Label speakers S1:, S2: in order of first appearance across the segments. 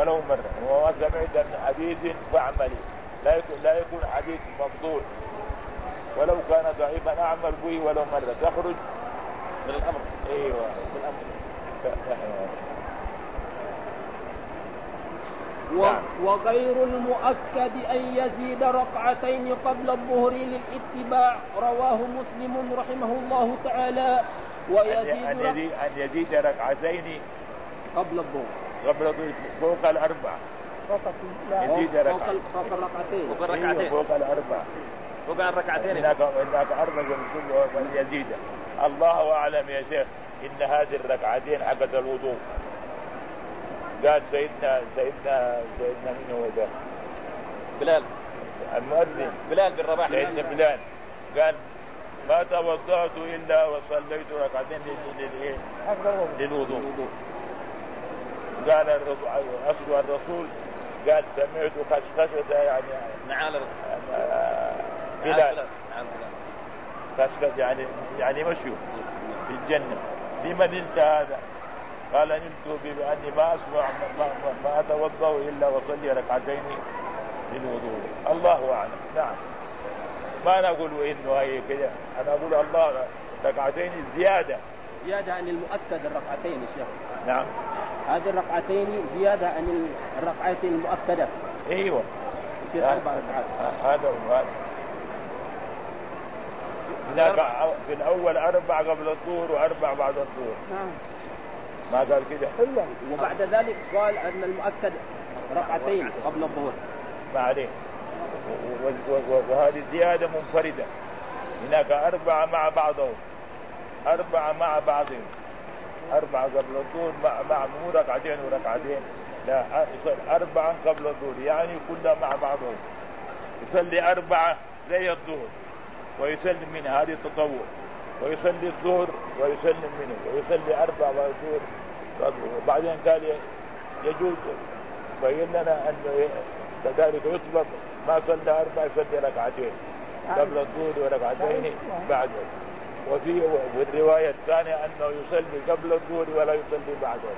S1: ولو مرة. وما سمعت من حديث فاعملي، لا يكون حديث مفضول ولو كان ضعيفا أعمل به ولو مرة، تخرج
S2: من الأمر.
S1: أيوة من الأمر.
S3: وغير المؤكد أن يزيد ركعتين قبل الظهر للاتباع، رواه مسلم رحمه الله تعالى.
S1: أن يزيد ركعتين
S3: قبل الظهر
S1: فوق الأربعة، يزيد
S3: فوق الركعتين
S1: فوق الأربعة،
S2: فوق الركعتين.
S1: هناك أربعة يزيد. الله أعلم يا شيخ إن هذه الركعتين حقت الوضوء. قال سيدنا من هو ده؟
S2: بلال
S1: المؤذن
S2: بلال بن رباح.
S1: سيدنا بلال قال ما توضأت إلا وصليت ركعتين للوضوء. قال الرسول قال سمعت خشخشة يعني
S2: نعال
S1: بلال خشخشة يعني مشي في الجنة. لمن نلت هذا؟ قال نلت بأني ما أسمع ما أتوضأ إلا وصلي ركعتين للوضوء. الله أعلم. نعم ما نقول إنه هي كذا، أنا أقول الله ركعتين زيادة
S3: عن المؤكد الركعتين يا شيخ.
S1: نعم
S3: هذه الركعتين زيادة عن الركعتين المؤكدة.
S1: أيوة
S3: يصير 4 ركعات.
S1: هذا في الأول 4 قبل الظهر و4 بعد الظهر.
S3: نعم
S1: ما قال كده.
S3: وبعد ذلك قال أن المؤكد ركعتين قبل الظهر.
S1: ما عليه. وهذه زيادة منفردة. هناك 4 مع بعضهم، 4 مع بعضهم، 4 قبل الظهر مع مو ركعتين وركعتين، لا 4 قبل الظهر يعني كلها مع بعضهم. يصلي 4 زي الظهر ويسلم من هذه التطوع، ويصلي الظهر ويسلم منه، ويصلي 4 بعد الظهر. وبعدين قال يجوز بين لنا أنه كذلك يطلب ما صلى 4 يصلي ركعتين قبل الظهر وركعتين بعده. وفي الرواية الثانية أنه يصلي قبل الظهر ولا يصلي بعده،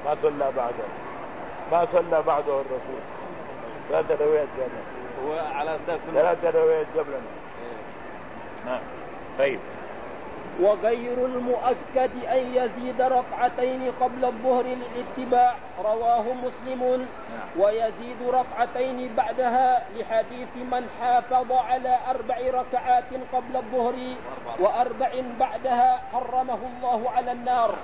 S1: ما صلى بعده الرسول. 3 روايات قبلنا،
S2: هو على أساس
S1: 3 روايات قبلنا. نعم طيب.
S3: وغير المؤكد أن يزيد ركعتين قبل الظهر للاتباع، رواه مسلم. ويزيد ركعتين بعدها لحديث من حافظ على 4 ركعات قبل الظهر و4 بعدها حرمه الله على النار.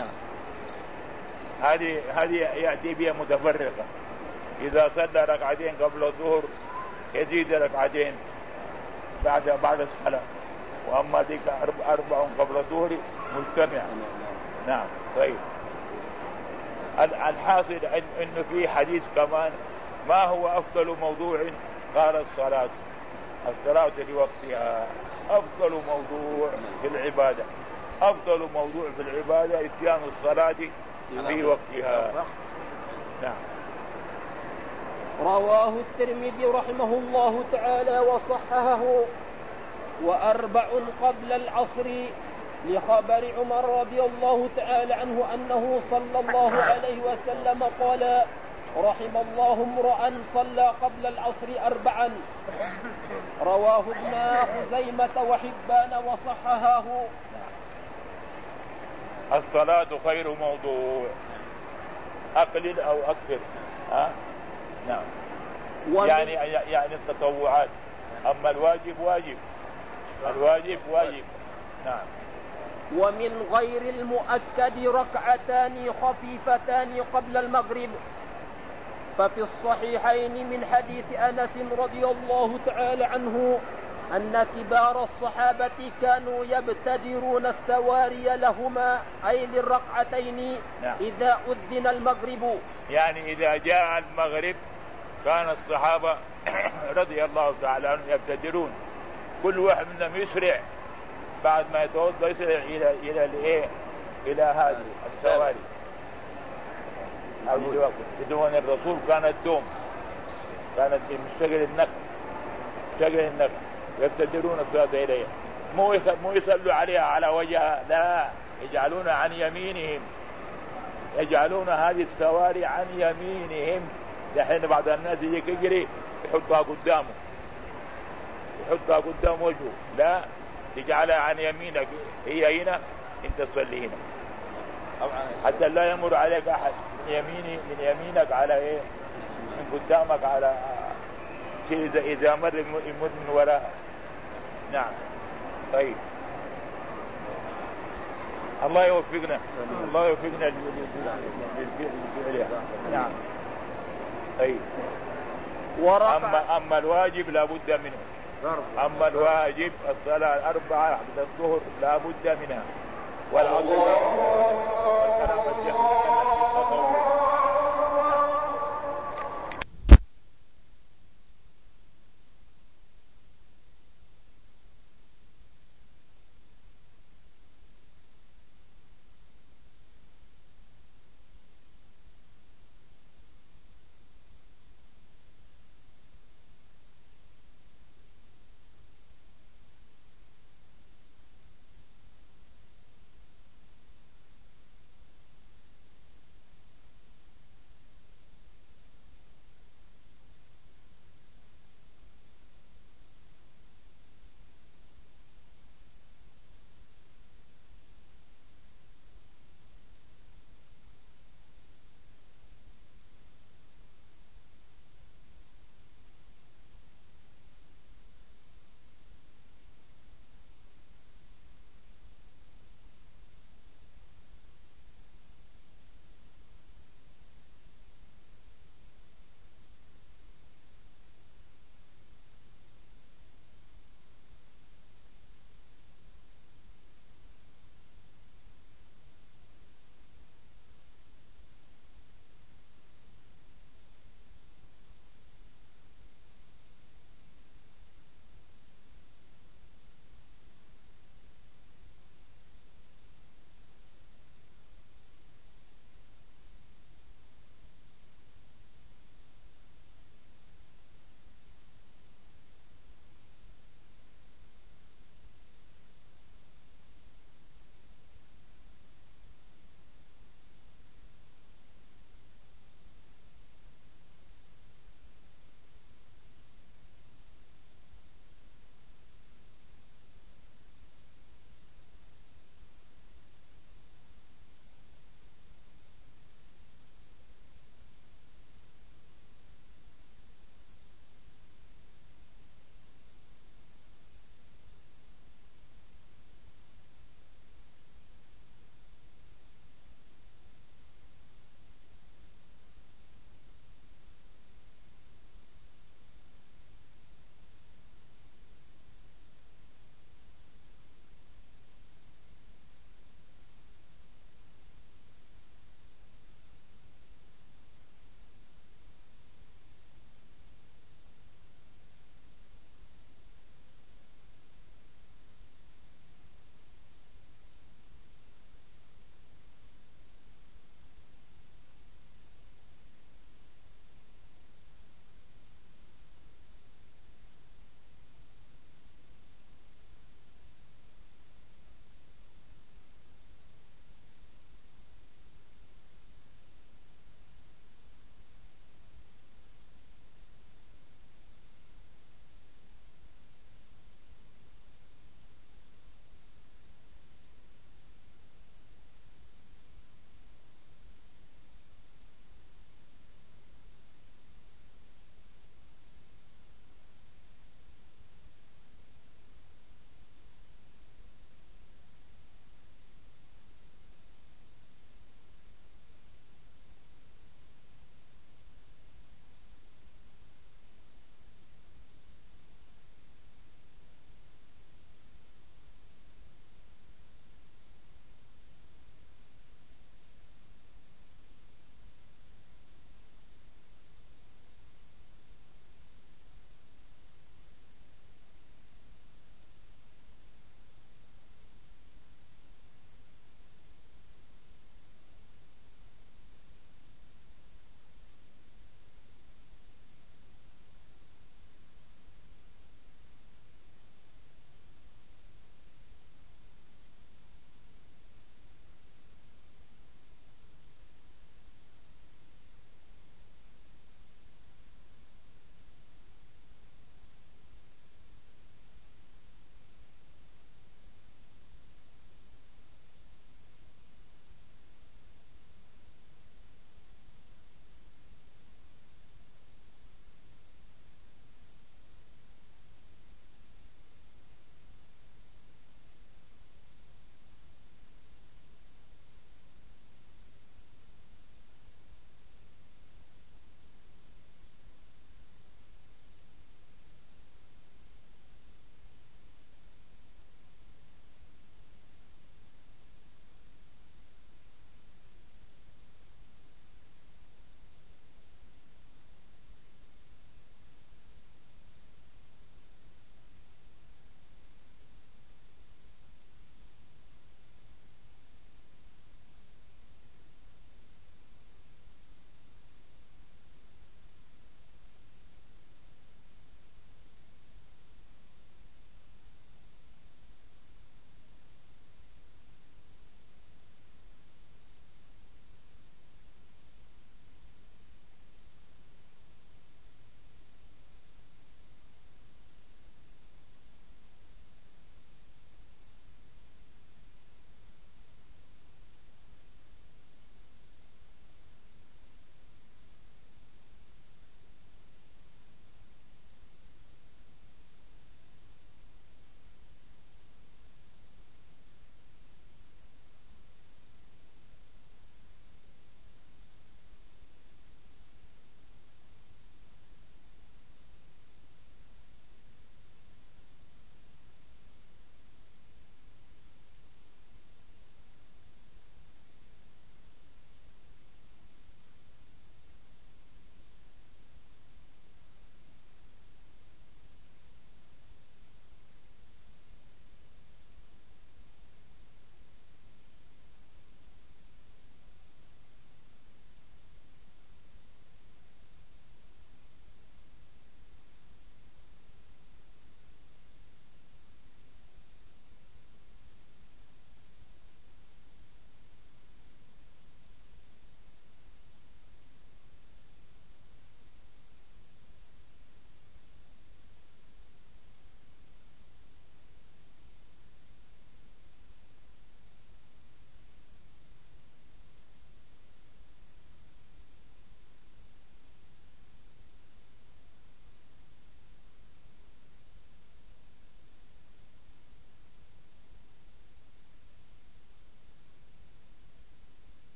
S1: هذه يأتي بها متفرقة. إذا صلى 2 ركعات قبل الظهر يزيد 2 ركعات بعد الصلاة، وأما ذيك 4 قبل الظهر مجتمعة. نعم طيب. الحاصل إنه في حديث كمان ما هو أفضل موضوع؟ قال الصلاة لوقتها أفضل موضوع في العبادة. أفضل موضوع في العبادة إتيان الصلاة في وقتها. نعم.
S3: رواه الترمذي رحمه الله تعالى وصححه. 4 قبل العصر لخبر عمر رضي الله تعالى عنه أنه صلى الله عليه وسلم قال: رحم الله امرأ صلى قبل العصر 4. رواه ابن خزيمة وحبان وصححه.
S1: الصلاة خير موضوع، أقلل أو أكثر. نعم. يعني التطوعات، أما الواجب واجب. نعم.
S3: ومن غير المؤكد 2 ركعتان خفيفتان قبل المغرب. ففي الصحيحين من حديث أنس رضي الله تعالى عنه أن كبار الصحابة كانوا يبتدرون السواري لهما، أي للركعتين. نعم. إذا أذن المغرب،
S1: يعني إذا جاء المغرب كان الصحابة رضي الله تعالى عنهم يبتدرون، كل واحد منهم يسرع بعد ما يتوضا يسرع إلى هذه السواري. بدون الرسول كانت مشتغل النقل يبتدرون الصلاة إليها، مو يصلوا عليها على وجهها، لا، يجعلونها عن يمينهم يجعلون هذه السواري عن يمينهم. دحين بعض الناس يجيك يجري يحطها قدامه، يحطها قدام وجهه، لا تجعلها عن يمينك، هي هنا انت تصلي هنا حتى لا يمر عليك احد من يمينك على ايه، من قدامك على شيء اذا مر يمر من وراء. نعم. طيب الله يوفقنا، الله يوفقنا للفعل. نعم. طيب أما الواجب لا بد منه. أما الواجب الصلاة الأربعة بعد الظهر لا بد منها، والعصر والكلام الجهل